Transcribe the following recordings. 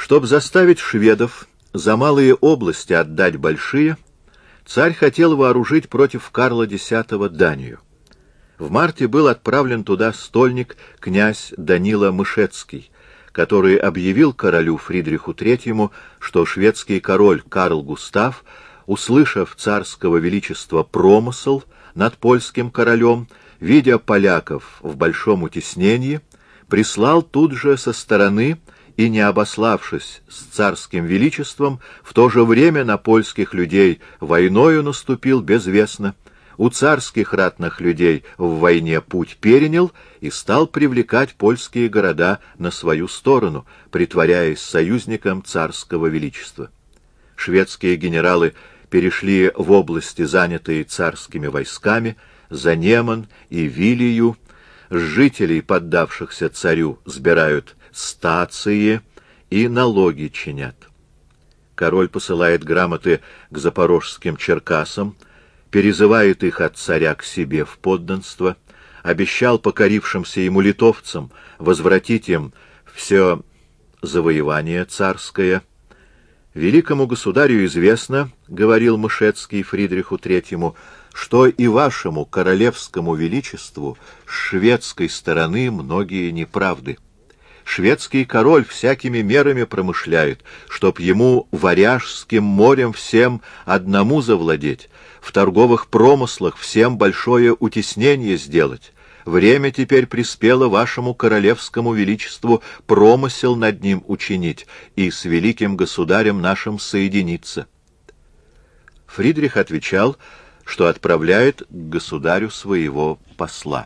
Чтобы заставить шведов за малые области отдать большие, царь хотел вооружить против Карла X Данию. В марте был отправлен туда стольник князь Данила Мышецкий, который объявил королю Фридриху III, что шведский король Карл Густав, услышав царского величества промысл над польским королем, видя поляков в большом утеснении, прислал тут же со стороны и, не обославшись с царским величеством, в то же время на польских людей войною наступил безвестно, у царских ратных людей в войне путь перенял и стал привлекать польские города на свою сторону, притворяясь союзником царского величества. Шведские генералы перешли в области, занятые царскими войсками, за Неман и Вилию, с жителей, поддавшихся царю, сбирают стации и налоги чинят. Король посылает грамоты к запорожским черкасам, перезывает их от царя к себе в подданство, обещал покорившимся ему литовцам возвратить им все завоевание царское. «Великому государю известно, — говорил Мышецкий Фридриху III, — что и вашему королевскому величеству с шведской стороны многие неправды. Шведский король всякими мерами промышляет, чтоб ему Варяжским морем всем одному завладеть, в торговых промыслах всем большое утеснение сделать. Время теперь приспело вашему королевскому величеству промысел над ним учинить и с великим государем нашим соединиться». Фридрих отвечал, что отправляет к государю своего посла.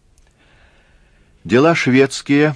Дела шведские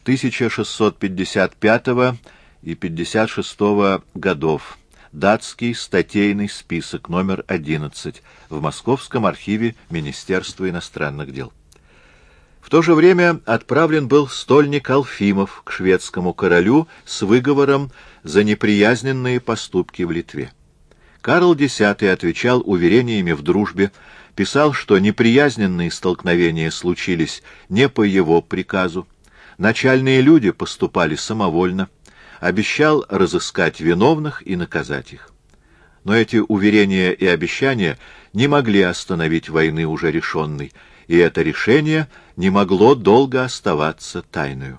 1655 и 56 годов. Датский статейный список, номер 11, в Московском архиве Министерства иностранных дел. В то же время отправлен был стольник Алфимов к шведскому королю с выговором за неприязненные поступки в Литве. Карл X отвечал уверениями в дружбе, писал, что неприязненные столкновения случились не по его приказу, начальные люди поступали самовольно, обещал разыскать виновных и наказать их. Но эти уверения и обещания не могли остановить войны уже решенной, и это решение не могло долго оставаться тайною.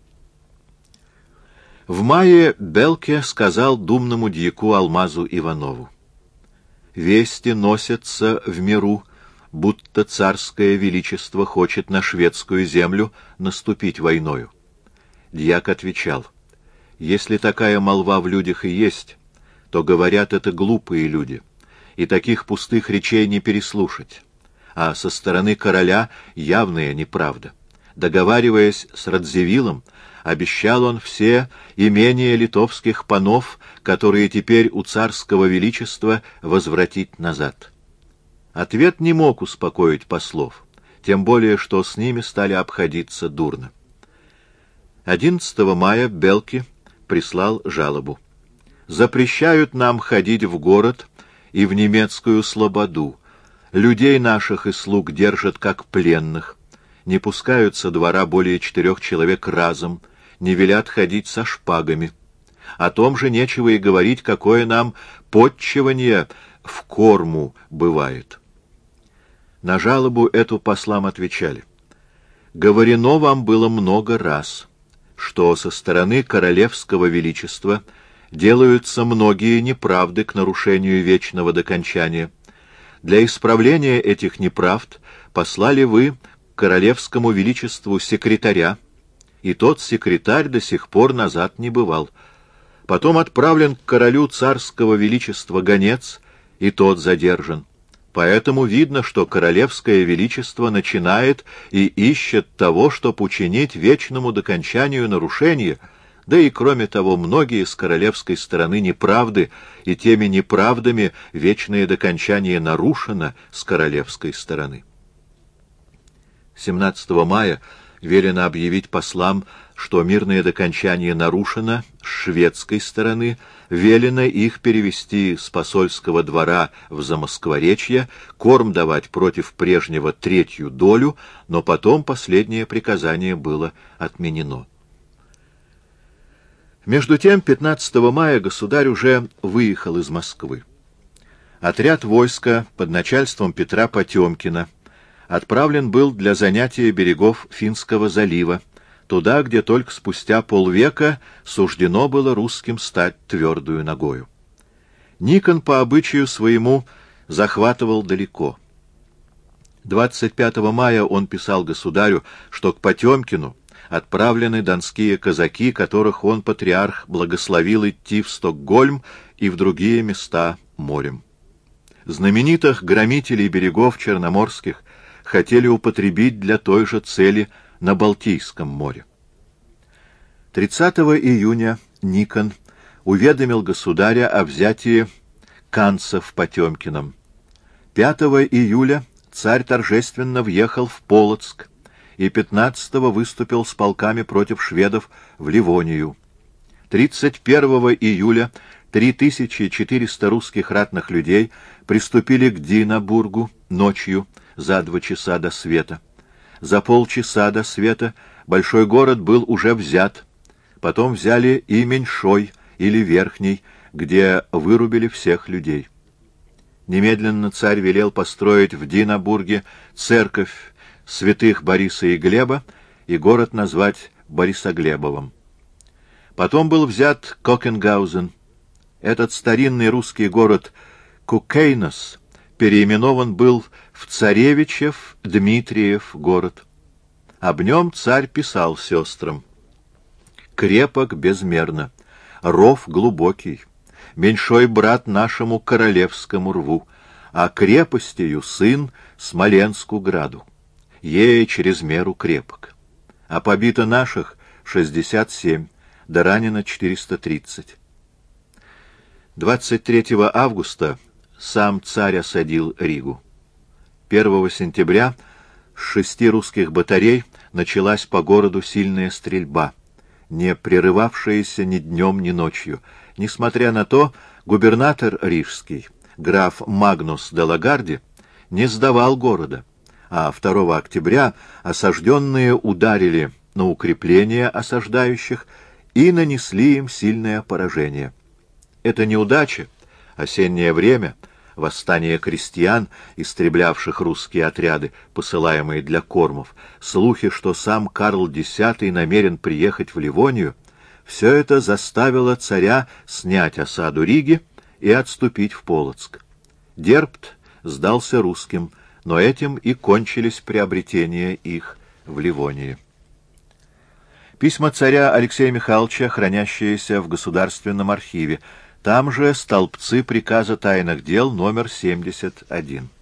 В мае Белке сказал думному дьяку Алмазу Иванову: «Вести носятся в миру, будто царское величество хочет на шведскую землю наступить войною». Дьяк отвечал: «Если такая молва в людях и есть, то говорят это глупые люди, и таких пустых речей не переслушать, а со стороны короля явная неправда. Договариваясь с Радзивиллом, обещал он все имения литовских панов, которые теперь у царского величества, возвратить назад». Ответ не мог успокоить послов, тем более, что с ними стали обходиться дурно. 11 мая Белки прислал жалобу: «Запрещают нам ходить в город и в немецкую слободу, людей наших и слуг держат как пленных, не пускают со двора более 4 человек разом, не велят ходить со шпагами. О том же нечего и говорить, какое нам потчевание в корму бывает». На жалобу эту послам отвечали: «Говорено вам было много раз, что со стороны королевского величества делаются многие неправды к нарушению вечного докончания. Для исправления этих неправд послали вы к королевскому величеству секретаря, и тот секретарь до сих пор назад не бывал. Потом отправлен к королю царского величества гонец, и тот задержан. Поэтому видно, что королевское величество начинает и ищет того, чтоб учинить вечному докончанию нарушения, да и, кроме того, многие с королевской стороны неправды, и теми неправдами вечное докончание нарушено с королевской стороны». 17 мая велено объявить послам, что мирное докончание нарушено с шведской стороны, велено их перевести с посольского двора в Замоскворечье, корм давать против прежнего 1/3 долю, но потом последнее приказание было отменено. Между тем, 15 мая государь уже выехал из Москвы. Отряд войска под начальством Петра Потемкина отправлен был для занятия берегов Финского залива, туда, где только спустя полвека суждено было русским стать твердую ногою. Никон по обычаю своему захватывал далеко. 25 мая он писал государю, что к Потемкину отправлены донские казаки, которых он, патриарх, благословил идти в Стокгольм и в другие места морем. Знаменитых громителей берегов черноморских хотели употребить для той же цели на Балтийском море. 30 июня Никон уведомил государя о взятии Канцев Потемкиным. 5 июля царь торжественно въехал в Полоцк и 15-го выступил с полками против шведов в Ливонию. 31 июля 3400 русских ратных людей приступили к Динабургу ночью за 2 часа до света. За полчаса до света большой город был уже взят. Потом взяли и Меньшой или Верхний, где вырубили всех людей. Немедленно царь велел построить в Динабурге церковь святых Бориса и Глеба и город назвать Борисоглебовым. Потом был взят Кокенгаузен. Этот старинный русский город Кукейнос переименован был в Царевичев Дмитриев город. Об нем царь писал сестрам: «Крепок безмерно, ров глубокий, меньшой брат нашему королевскому рву, а крепостью сын Смоленску граду. Ей через меру крепок. А побито наших 67, да ранено 430». 23 августа сам царь осадил Ригу. 1 сентября с 6 русских батарей началась по городу сильная стрельба, не прерывавшаяся ни днем, ни ночью. Несмотря на то, губернатор рижский, граф Магнус де Лагарди, не сдавал города, а 2 октября осажденные ударили на укрепления осаждающих и нанесли им сильное поражение. Эта неудача, осеннее время, восстание крестьян, истреблявших русские отряды, посылаемые для кормов, слухи, что сам Карл X намерен приехать в Ливонию, все это заставило царя снять осаду Риги и отступить в Полоцк. Дербт сдался русским, но этим и кончились приобретения их в Ливонии. Письма царя Алексея Михайловича, хранящиеся в Государственном архиве, там же столбцы приказа тайных дел номер 71.